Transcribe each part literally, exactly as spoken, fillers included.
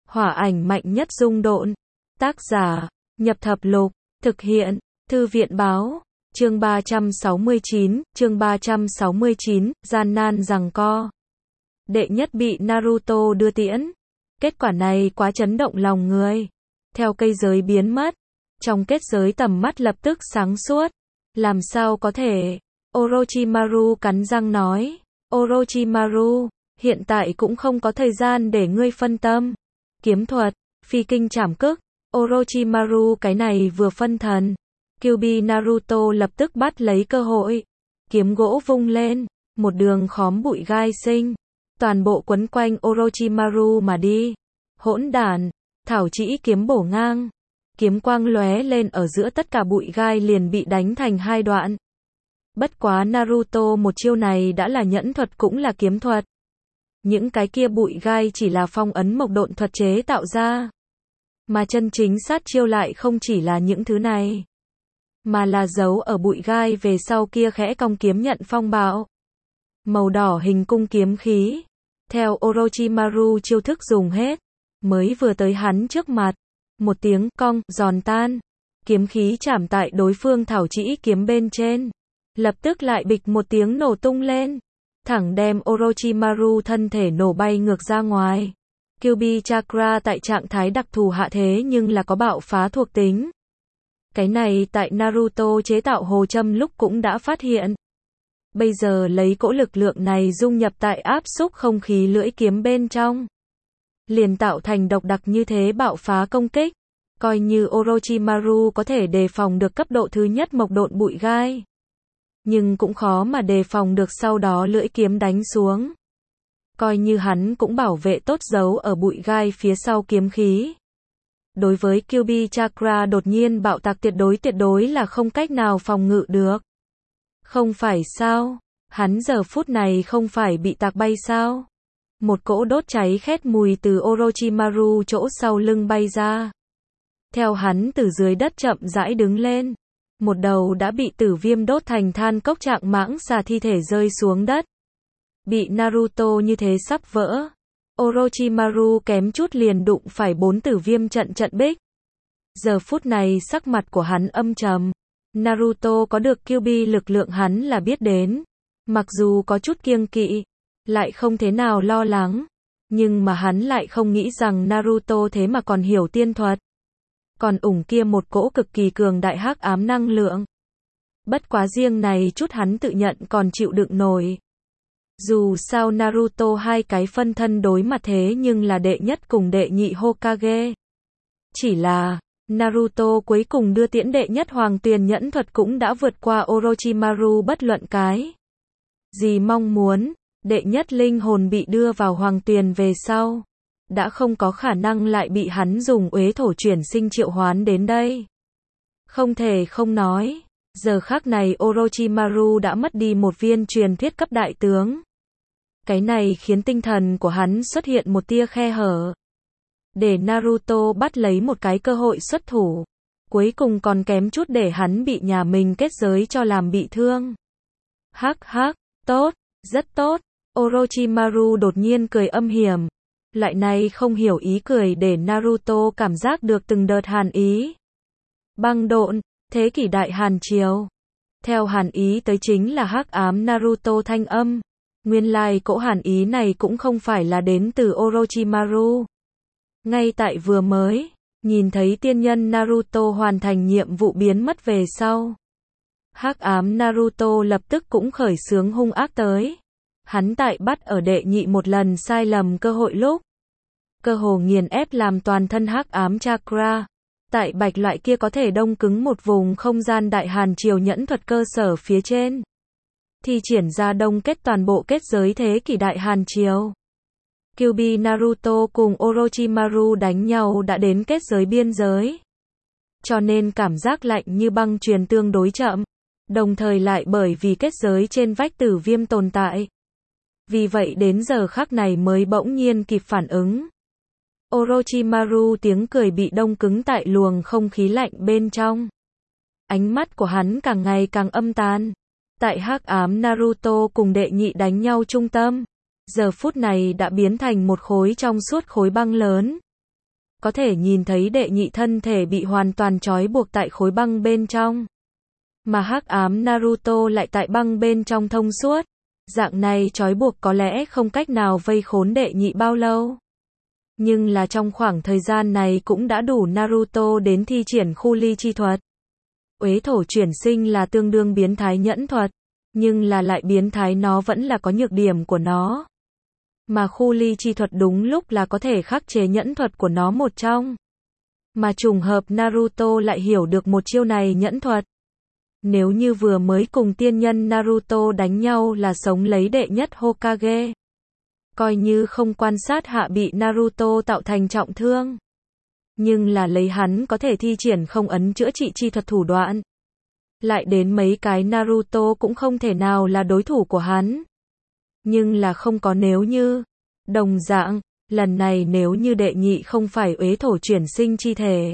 Hỏa ảnh mạnh nhất dung độn. Tác giả, Nhập Thập Lục. Thực hiện, Thư viện báo. Chương ba trăm sáu mươi chín, chương ba trăm sáu mươi chín, gian nan giằng co. Đệ nhất bị Naruto đưa tiễn. Kết quả này quá chấn động lòng người. Theo cây giới biến mất, trong kết giới tầm mắt lập tức sáng suốt. Làm sao có thể? Orochimaru cắn răng nói. Orochimaru, hiện tại cũng không có thời gian để ngươi phân tâm. Kiếm thuật, phi kinh trảm cức. Orochimaru cái này vừa phân thần. Kyuubi Naruto lập tức bắt lấy cơ hội. Kiếm gỗ vung lên, một đường khóm bụi gai sinh. Toàn bộ quấn quanh Orochimaru mà đi. Hỗn đản, thảo chỉ kiếm bổ ngang. Kiếm quang lóe lên ở giữa tất cả bụi gai liền bị đánh thành hai đoạn. Bất quá Naruto một chiêu này đã là nhẫn thuật cũng là kiếm thuật. Những cái kia bụi gai chỉ là phong ấn mộc độn thuật chế tạo ra. Mà chân chính sát chiêu lại không chỉ là những thứ này. Mà là giấu ở bụi gai về sau kia khẽ cong kiếm nhận phong bạo. Màu đỏ hình cung kiếm khí. Theo Orochimaru chiêu thức dùng hết. Mới vừa tới hắn trước mặt. Một tiếng cong, giòn tan. Kiếm khí chạm tại đối phương thảo chỉ kiếm bên trên. Lập tức lại bịch một tiếng nổ tung lên. Thẳng đem Orochimaru thân thể nổ bay ngược ra ngoài. Kyuubi Chakra tại trạng thái đặc thù hạ thế nhưng là có bạo phá thuộc tính. Cái này tại Naruto chế tạo hồ châm lúc cũng đã phát hiện. Bây giờ lấy cỗ lực lượng này dung nhập tại áp xúc không khí lưỡi kiếm bên trong. Liền tạo thành độc đặc như thế bạo phá công kích. Coi như Orochimaru có thể đề phòng được cấp độ thứ nhất mộc độn bụi gai. Nhưng cũng khó mà đề phòng được sau đó lưỡi kiếm đánh xuống. Coi như hắn cũng bảo vệ tốt dấu ở bụi gai phía sau kiếm khí. Đối với Kyuubi Chakra đột nhiên bạo tạc tuyệt đối tuyệt đối là không cách nào phòng ngự được. Không phải sao? Hắn giờ phút này không phải bị tạc bay sao? Một cỗ đốt cháy khét mùi từ Orochimaru chỗ sau lưng bay ra. Theo hắn từ dưới đất chậm rãi đứng lên. Một đầu đã bị tử viêm đốt thành than cốc trạng mãng xà thi thể rơi xuống đất. Bị Naruto như thế sắp vỡ. Orochimaru kém chút liền đụng phải bốn tử viêm trận trận bích. Giờ phút này sắc mặt của hắn âm trầm. Naruto có được Kyuubi lực lượng hắn là biết đến. Mặc dù có chút kiêng kỵ, lại không thế nào lo lắng. Nhưng mà hắn lại không nghĩ rằng Naruto thế mà còn hiểu tiên thuật. Còn ủng kia một cỗ cực kỳ cường đại hắc ám năng lượng. Bất quá riêng này chút hắn tự nhận còn chịu đựng nổi. Dù sao Naruto hai cái phân thân đối mặt thế nhưng là đệ nhất cùng đệ nhị Hokage. Chỉ là, Naruto cuối cùng đưa tiễn đệ nhất hoàng tuyền nhẫn thuật cũng đã vượt qua Orochimaru bất luận cái. Gì mong muốn, đệ nhất linh hồn bị đưa vào hoàng tuyền về sau. Đã không có khả năng lại bị hắn dùng uế thổ chuyển sinh triệu hoán đến đây. Không thể không nói, giờ khắc này Orochimaru đã mất đi một viên truyền thuyết cấp đại tướng. Cái này khiến tinh thần của hắn xuất hiện một tia khe hở. Để Naruto bắt lấy một cái cơ hội xuất thủ. Cuối cùng còn kém chút để hắn bị nhà mình kết giới cho làm bị thương. Hắc hắc, tốt, rất tốt. Orochimaru đột nhiên cười âm hiểm. Loại này không hiểu ý cười để Naruto cảm giác được từng đợt hàn ý. Băng độn, thế kỷ đại hàn triều. Theo hàn ý tới chính là hắc ám Naruto thanh âm. Nguyên lai cỗ hàn ý này cũng không phải là đến từ Orochimaru. Ngay tại vừa mới, nhìn thấy tiên nhân Naruto hoàn thành nhiệm vụ biến mất về sau. Hắc ám Naruto lập tức cũng khởi xướng hung ác tới. Hắn tại bắt ở đệ nhị một lần sai lầm cơ hội lúc. Cơ hồ nghiền ép làm toàn thân hắc ám chakra. Tại bạch loại kia có thể đông cứng một vùng không gian đại hàn triều nhẫn thuật cơ sở phía trên. Thì triển ra đông kết toàn bộ kết giới thế kỷ đại hàn triều. Kyuubi Naruto cùng Orochimaru đánh nhau đã đến kết giới biên giới. Cho nên cảm giác lạnh như băng truyền tương đối chậm. Đồng thời lại bởi vì kết giới trên vách tử viêm tồn tại. Vì vậy đến giờ khắc này mới bỗng nhiên kịp phản ứng. Orochimaru tiếng cười bị đông cứng tại luồng không khí lạnh bên trong. Ánh mắt của hắn càng ngày càng âm tàn. Tại hắc ám Naruto cùng đệ nhị đánh nhau trung tâm. Giờ phút này đã biến thành một khối trong suốt khối băng lớn. có thể nhìn thấy đệ nhị thân thể bị hoàn toàn trói buộc tại khối băng bên trong. Mà hắc ám Naruto lại tại băng bên trong thông suốt. Dạng này trói buộc có lẽ không cách nào vây khốn đệ nhị bao lâu. Nhưng là trong khoảng thời gian này cũng đã đủ Naruto đến thi triển khu ly chi thuật. Uế thổ chuyển sinh là tương đương biến thái nhẫn thuật, nhưng là lại biến thái nó vẫn là có nhược điểm của nó. Mà khu ly chi thuật đúng lúc là có thể khắc chế nhẫn thuật của nó một trong. Mà trùng hợp Naruto lại hiểu được một chiêu này nhẫn thuật. Nếu như vừa mới cùng tiên nhân Naruto đánh nhau là sống lấy đệ nhất Hokage. Coi như không quan sát hạ bị Naruto tạo thành trọng thương. Nhưng là lấy hắn có thể thi triển không ấn chữa trị chi thuật thủ đoạn. Lại đến mấy cái Naruto cũng không thể nào là đối thủ của hắn. Nhưng là không có nếu như. Đồng dạng, lần này nếu như đệ nhị không phải uế thổ chuyển sinh chi thể.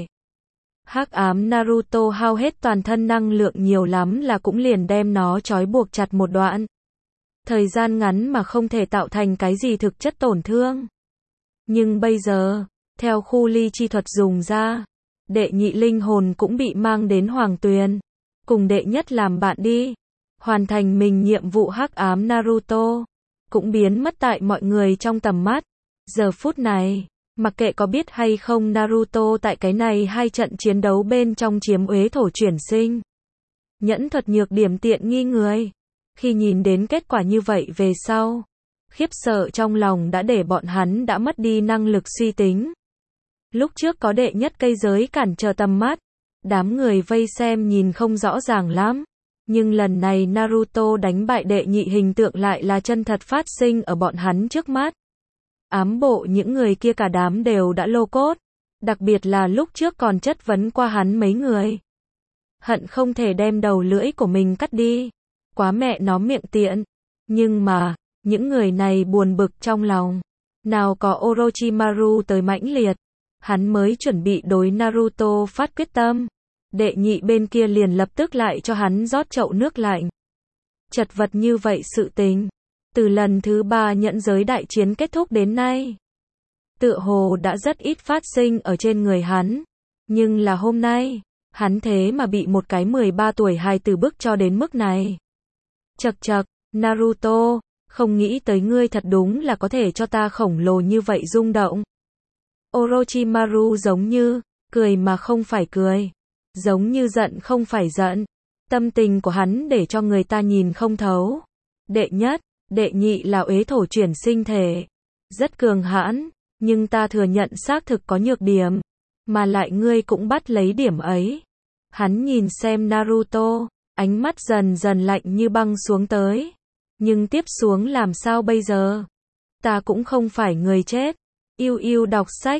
Hắc ám Naruto hao hết toàn thân năng lượng nhiều lắm là cũng liền đem nó trói buộc chặt một đoạn. Thời gian ngắn mà không thể tạo thành cái gì thực chất tổn thương. Nhưng bây giờ, theo khu ly chi thuật dùng ra, đệ nhị linh hồn cũng bị mang đến Hoàng Tuyền. Cùng đệ nhất làm bạn đi. Hoàn thành mình nhiệm vụ hắc ám Naruto. Cũng biến mất tại mọi người trong tầm mắt. Giờ phút này, mặc kệ có biết hay không Naruto tại cái này hai trận chiến đấu bên trong chiếm uế thổ chuyển sinh. Nhẫn thuật nhược điểm tiện nghi người. Khi nhìn đến kết quả như vậy về sau, khiếp sợ trong lòng đã để bọn hắn đã mất đi năng lực suy tính. Lúc trước có đệ nhất cây giới cản trở tầm mắt, đám người vây xem nhìn không rõ ràng lắm. Nhưng lần này Naruto đánh bại đệ nhị hình tượng lại là chân thật phát sinh ở bọn hắn trước mắt. Ám bộ những người kia cả đám đều đã lô cốt. Đặc biệt là lúc trước còn chất vấn qua hắn mấy người. Hận không thể đem đầu lưỡi của mình cắt đi. Quá mẹ nó miệng tiện. Nhưng mà, những người này buồn bực trong lòng. Nào có Orochimaru tới mãnh liệt. Hắn mới chuẩn bị đối Naruto phát quyết tâm. Đệ nhị bên kia liền lập tức lại cho hắn rót chậu nước lạnh. Chật vật như vậy sự tình. Từ lần thứ ba nhẫn giới đại chiến kết thúc đến nay. Tựa hồ đã rất ít phát sinh ở trên người hắn. Nhưng là hôm nay, hắn thế mà bị một cái mười ba tuổi hài tử bức cho đến mức này. Chật chật, Naruto, không nghĩ tới ngươi thật đúng là có thể cho ta khổng lồ như vậy rung động. Orochimaru giống như, cười mà không phải cười. Giống như giận không phải giận. Tâm tình của hắn để cho người ta nhìn không thấu. Đệ nhất, đệ nhị là uế thổ chuyển sinh thể. Rất cường hãn, nhưng ta thừa nhận xác thực có nhược điểm. Mà lại ngươi cũng bắt lấy điểm ấy. Hắn nhìn xem Naruto, ánh mắt dần dần lạnh như băng xuống tới. Nhưng tiếp xuống làm sao bây giờ? Ta cũng không phải người chết. Yêu yêu đọc sách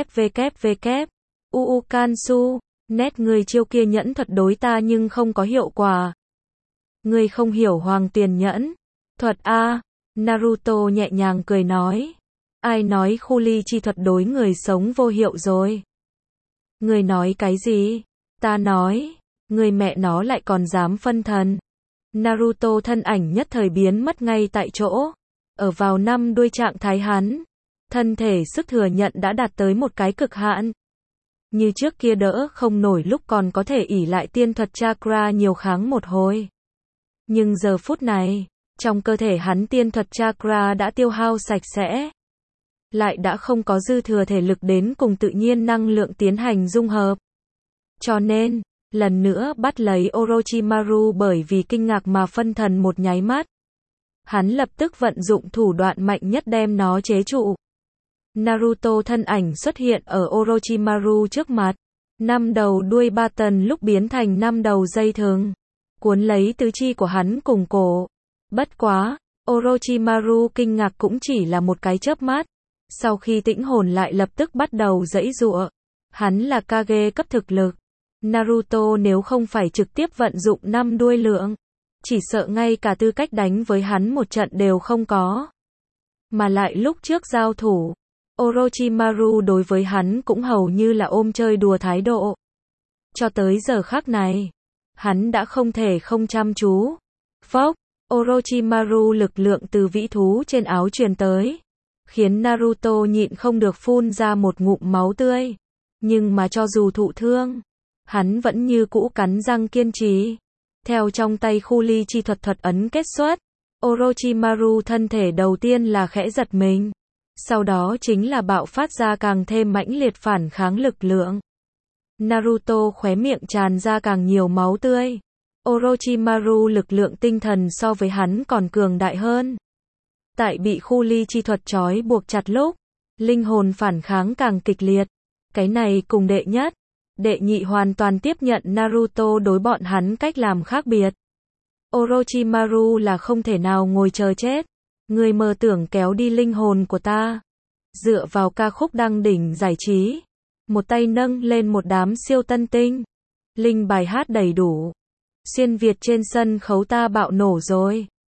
www. Uu Kansu. Nét người chiêu kia nhẫn thuật đối ta nhưng không có hiệu quả. Ngươi không hiểu Hoàng Tuyền nhẫn thuật a? Naruto nhẹ nhàng cười nói. Ai nói khu ly chi thuật đối người sống vô hiệu rồi? Ngươi nói cái gì? Ta nói, ngươi mẹ nó lại còn dám phân thần. Naruto thân ảnh nhất thời biến mất ngay tại chỗ. Ở vào năm đuôi trạng thái hắn. Thân thể sức thừa nhận đã đạt tới một cái cực hạn. Như trước kia đỡ không nổi lúc còn có thể ỷ lại tiên thuật chakra nhiều kháng một hồi. Nhưng giờ phút này, trong cơ thể hắn tiên thuật chakra đã tiêu hao sạch sẽ. Lại đã không có dư thừa thể lực đến cùng tự nhiên năng lượng tiến hành dung hợp. Cho nên, lần nữa bắt lấy Orochimaru bởi vì kinh ngạc mà phân thần một nháy mắt. Hắn lập tức vận dụng thủ đoạn mạnh nhất đem nó chế trụ. Naruto thân ảnh xuất hiện ở Orochimaru trước mặt. Năm đầu đuôi ba tần lúc biến thành năm đầu dây thừng. Cuốn lấy tứ chi của hắn cùng cổ. Bất quá, Orochimaru kinh ngạc cũng chỉ là một cái chớp mắt. Sau khi tĩnh hồn lại lập tức bắt đầu giãy giụa. Hắn là Kage cấp thực lực. Naruto nếu không phải trực tiếp vận dụng năm đuôi lượng, chỉ sợ ngay cả tư cách đánh với hắn một trận đều không có. Mà lại lúc trước giao thủ, Orochimaru đối với hắn cũng hầu như là ôm chơi đùa thái độ. Cho tới giờ khắc này, hắn đã không thể không chăm chú. Phốc, Orochimaru lực lượng từ vĩ thú trên áo truyền tới. khiến Naruto nhịn không được phun ra một ngụm máu tươi. Nhưng mà cho dù thụ thương, hắn vẫn như cũ cắn răng kiên trì. Theo trong tay khu ly chi thuật thuật ấn kết xuất, Orochimaru thân thể đầu tiên là khẽ giật mình. Sau đó chính là bạo phát ra càng thêm mãnh liệt phản kháng lực lượng. Naruto khóe miệng tràn ra càng nhiều máu tươi. Orochimaru lực lượng tinh thần so với hắn còn cường đại hơn. Tại bị khu ly chi thuật trói buộc chặt lúc, linh hồn phản kháng càng kịch liệt. Cái này cùng đệ nhất, đệ nhị hoàn toàn tiếp nhận Naruto đối bọn hắn cách làm khác biệt. Orochimaru là không thể nào ngồi chờ chết. Người mơ tưởng kéo đi linh hồn của ta. Dựa vào ca khúc đăng đỉnh giải trí. Một tay nâng lên một đám siêu tân tinh. Linh bài hát đầy đủ. Xuyên Việt trên sân khấu ta bạo nổ rồi.